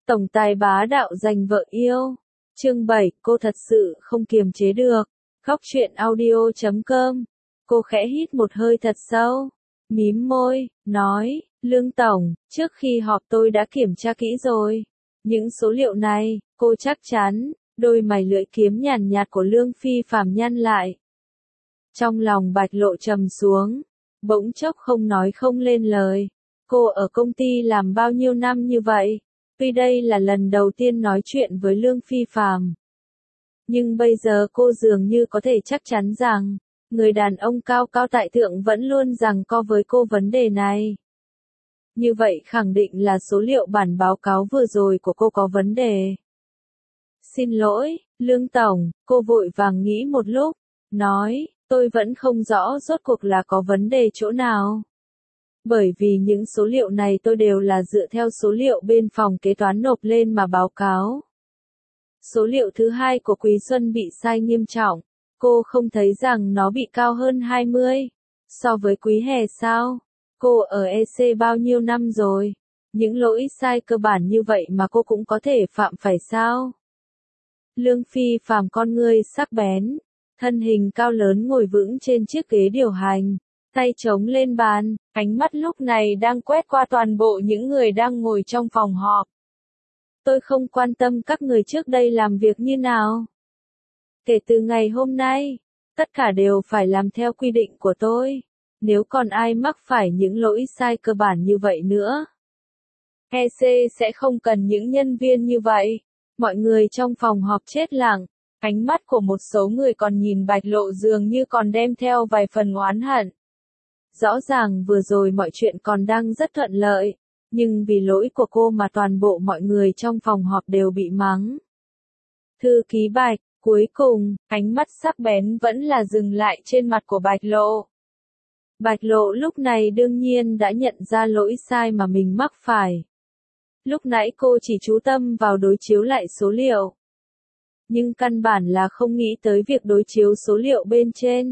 Tổng tài bá đạo giành vợ yêu. Chương 7, cô thật sự không kiềm chế được. Góc truyện audio.com. Cô khẽ hít một hơi thật sâu, mím môi, nói, Lương Tổng, trước khi họp tôi đã kiểm tra kỹ rồi. Những số liệu này, cô chắc chắn. Đôi mày lưỡi kiếm nhàn nhạt của Lương Phi Phàm nhăn lại. Trong lòng Bạch Lộ trầm xuống, bỗng chốc không nói không lên lời. Cô ở công ty làm bao nhiêu năm như vậy? Tuy đây là lần đầu tiên nói chuyện với Lương Phi Phàm, nhưng bây giờ cô dường như có thể chắc chắn rằng, người đàn ông cao cao tại thượng vẫn luôn giằng co với cô vấn đề này. Như vậy khẳng định là số liệu bản báo cáo vừa rồi của cô có vấn đề. Xin lỗi, Lương Tổng, cô vội vàng nghĩ một lúc, nói, tôi vẫn không rõ rốt cuộc là có vấn đề chỗ nào. Bởi vì những số liệu này tôi đều là dựa theo số liệu bên phòng kế toán nộp lên mà báo cáo. Số liệu thứ hai của Quý Xuân bị sai nghiêm trọng, cô không thấy rằng nó bị cao hơn 20 so với Quý Hè sao? Cô ở EC bao nhiêu năm rồi? Những lỗi sai cơ bản như vậy mà cô cũng có thể phạm phải sao? Lương Phi Phàm con ngươi sắc bén, thân hình cao lớn ngồi vững trên chiếc ghế điều hành, tay chống lên bàn, ánh mắt lúc này đang quét qua toàn bộ những người đang ngồi trong phòng họp. Tôi không quan tâm các người trước đây làm việc như nào. Kể từ ngày hôm nay, tất cả đều phải làm theo quy định của tôi. Nếu còn ai mắc phải những lỗi sai cơ bản như vậy nữa, EC sẽ không cần những nhân viên như vậy. Mọi người trong phòng họp chết lặng, ánh mắt của một số người còn nhìn Bạch Lộ dường như còn đem theo vài phần oán hận. Rõ ràng vừa rồi mọi chuyện còn đang rất thuận lợi, nhưng vì lỗi của cô mà toàn bộ mọi người trong phòng họp đều bị mắng. Thư ký Bạch, cuối cùng, ánh mắt sắc bén vẫn là dừng lại trên mặt của Bạch Lộ. Bạch Lộ lúc này đương nhiên đã nhận ra lỗi sai mà mình mắc phải. Lúc nãy cô chỉ chú tâm vào đối chiếu lại số liệu, nhưng căn bản là không nghĩ tới việc đối chiếu số liệu bên trên.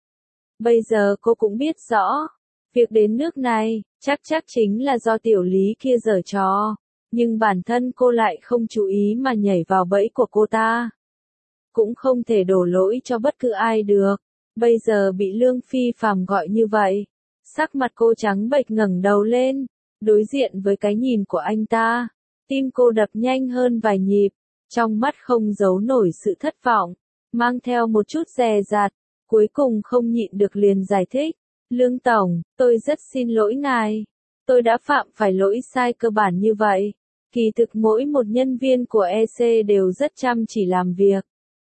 Bây giờ cô cũng biết rõ, việc đến nước này, chắc chính là do tiểu lý kia giở trò, nhưng bản thân cô lại không chú ý mà nhảy vào bẫy của cô ta. Cũng không thể đổ lỗi cho bất cứ ai được, bây giờ bị Lương Phi Phàm gọi như vậy. Sắc mặt cô trắng bệch ngẩng đầu lên, đối diện với cái nhìn của anh ta, tim cô đập nhanh hơn vài nhịp, trong mắt không giấu nổi sự thất vọng, mang theo một chút dè dặt. Cuối cùng không nhịn được liền giải thích, Lương Tổng, tôi rất xin lỗi ngài, tôi đã phạm phải lỗi sai cơ bản như vậy, kỳ thực mỗi một nhân viên của EC đều rất chăm chỉ làm việc.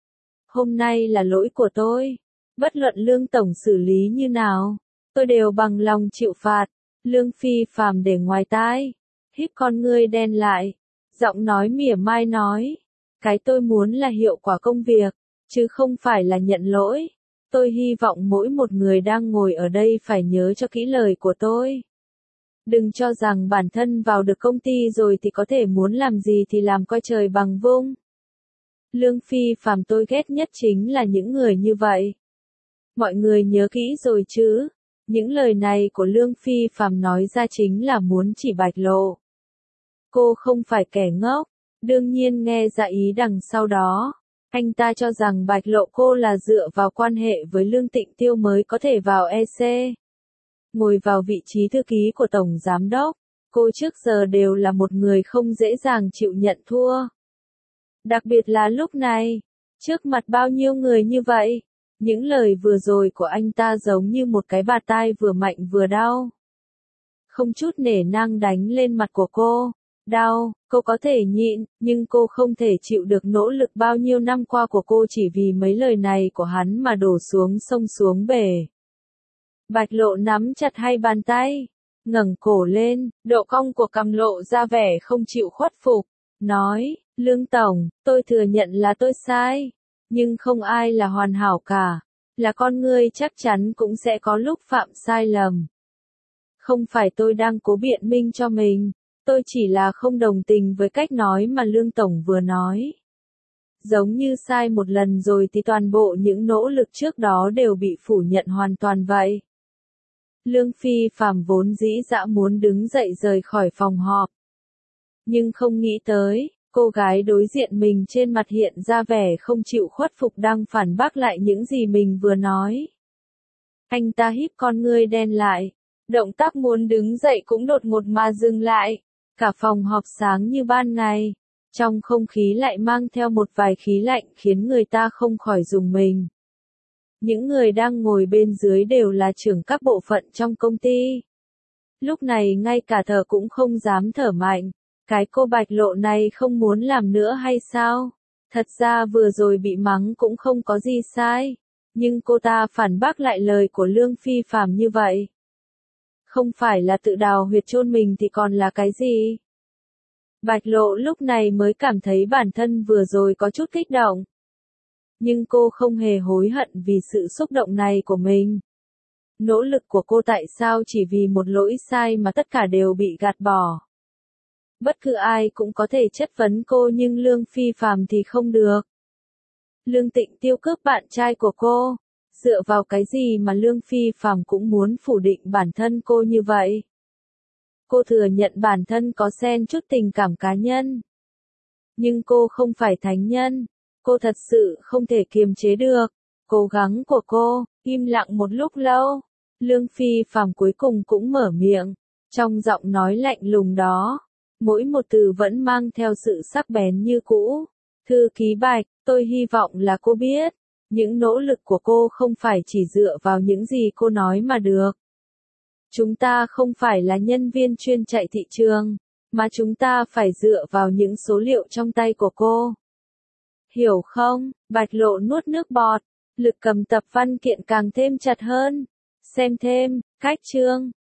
Hôm nay là lỗi của tôi, bất luận Lương Tổng xử lý như nào, tôi đều bằng lòng chịu phạt. Lương Phi Phàm để ngoài tai, híp con ngươi đen lại, giọng nói mỉa mai nói, cái tôi muốn là hiệu quả công việc, chứ không phải là nhận lỗi. Tôi hy vọng mỗi một người đang ngồi ở đây phải nhớ cho kỹ lời của tôi. Đừng cho rằng bản thân vào được công ty rồi thì có thể muốn làm gì thì làm coi trời bằng vung. Lương Phi Phàm tôi ghét nhất chính là những người như vậy. Mọi người nhớ kỹ rồi chứ? Những lời này của Lương Phi Phàm nói ra chính là muốn chỉ Bạch Lộ. Cô không phải kẻ ngốc, đương nhiên nghe ra ý đằng sau đó. Anh ta cho rằng Bạch Lộ cô là dựa vào quan hệ với Lương Tịnh Tiêu mới có thể vào EC. Ngồi vào vị trí thư ký của Tổng Giám Đốc, cô trước giờ đều là một người không dễ dàng chịu nhận thua. Đặc biệt là lúc này, trước mặt bao nhiêu người như vậy, những lời vừa rồi của anh ta giống như một cái bạt tai vừa mạnh vừa đau. Không chút nể nang đánh lên mặt của cô. Đau, cô có thể nhịn, nhưng cô không thể chịu được nỗ lực bao nhiêu năm qua của cô chỉ vì mấy lời này của hắn mà đổ xuống sông xuống bể. Bạch Lộ nắm chặt hai bàn tay, ngẩng cổ lên, độ cong của cằm lộ ra vẻ không chịu khuất phục, nói, Lương Tổng, tôi thừa nhận là tôi sai, nhưng không ai là hoàn hảo cả, là con người chắc chắn cũng sẽ có lúc phạm sai lầm. Không phải tôi đang cố biện minh cho mình. Tôi chỉ là không đồng tình với cách nói mà Lương Tổng vừa nói. Giống như sai một lần rồi thì toàn bộ những nỗ lực trước đó đều bị phủ nhận hoàn toàn vậy. Lương Phi Phàm vốn dĩ dã muốn đứng dậy rời khỏi phòng họp. Nhưng không nghĩ tới, cô gái đối diện mình trên mặt hiện ra vẻ không chịu khuất phục đang phản bác lại những gì mình vừa nói. Anh ta híp con ngươi đen lại, động tác muốn đứng dậy cũng đột ngột mà dừng lại. Cả phòng họp sáng như ban ngày, trong không khí lại mang theo một vài khí lạnh khiến người ta không khỏi rùng mình. Những người đang ngồi bên dưới đều là trưởng các bộ phận trong công ty. Lúc này ngay cả thở cũng không dám thở mạnh. Cái cô Bạch Lộ này không muốn làm nữa hay sao? Thật ra vừa rồi bị mắng cũng không có gì sai. Nhưng cô ta phản bác lại lời của Lương Phi Phạm như vậy. Không phải là tự đào huyệt chôn mình thì còn là cái gì? Bạch Lộ lúc này mới cảm thấy bản thân vừa rồi có chút kích động. Nhưng cô không hề hối hận vì sự xúc động này của mình. Nỗ lực của cô tại sao chỉ vì một lỗi sai mà tất cả đều bị gạt bỏ. Bất cứ ai cũng có thể chất vấn cô nhưng Lương Phi Phạm thì không được. Lương Tịnh Tiêu cướp bạn trai của cô. Dựa vào cái gì mà Lương Phi Phạm cũng muốn phủ định bản thân cô như vậy? Cô thừa nhận bản thân có xen chút tình cảm cá nhân. Nhưng cô không phải thánh nhân. Cô thật sự không thể kiềm chế được. Cố gắng của cô, im lặng một lúc lâu. Lương Phi Phạm cuối cùng cũng mở miệng. Trong giọng nói lạnh lùng đó, mỗi một từ vẫn mang theo sự sắc bén như cũ. Thư ký Bạch, tôi hy vọng là cô biết. Những nỗ lực của cô không phải chỉ dựa vào những gì cô nói mà được. Chúng ta không phải là nhân viên chuyên chạy thị trường, mà chúng ta phải dựa vào những số liệu trong tay của cô. Hiểu không? Bạch Lộ nuốt nước bọt, lực cầm tập văn kiện càng thêm chặt hơn. Xem thêm, cách chương.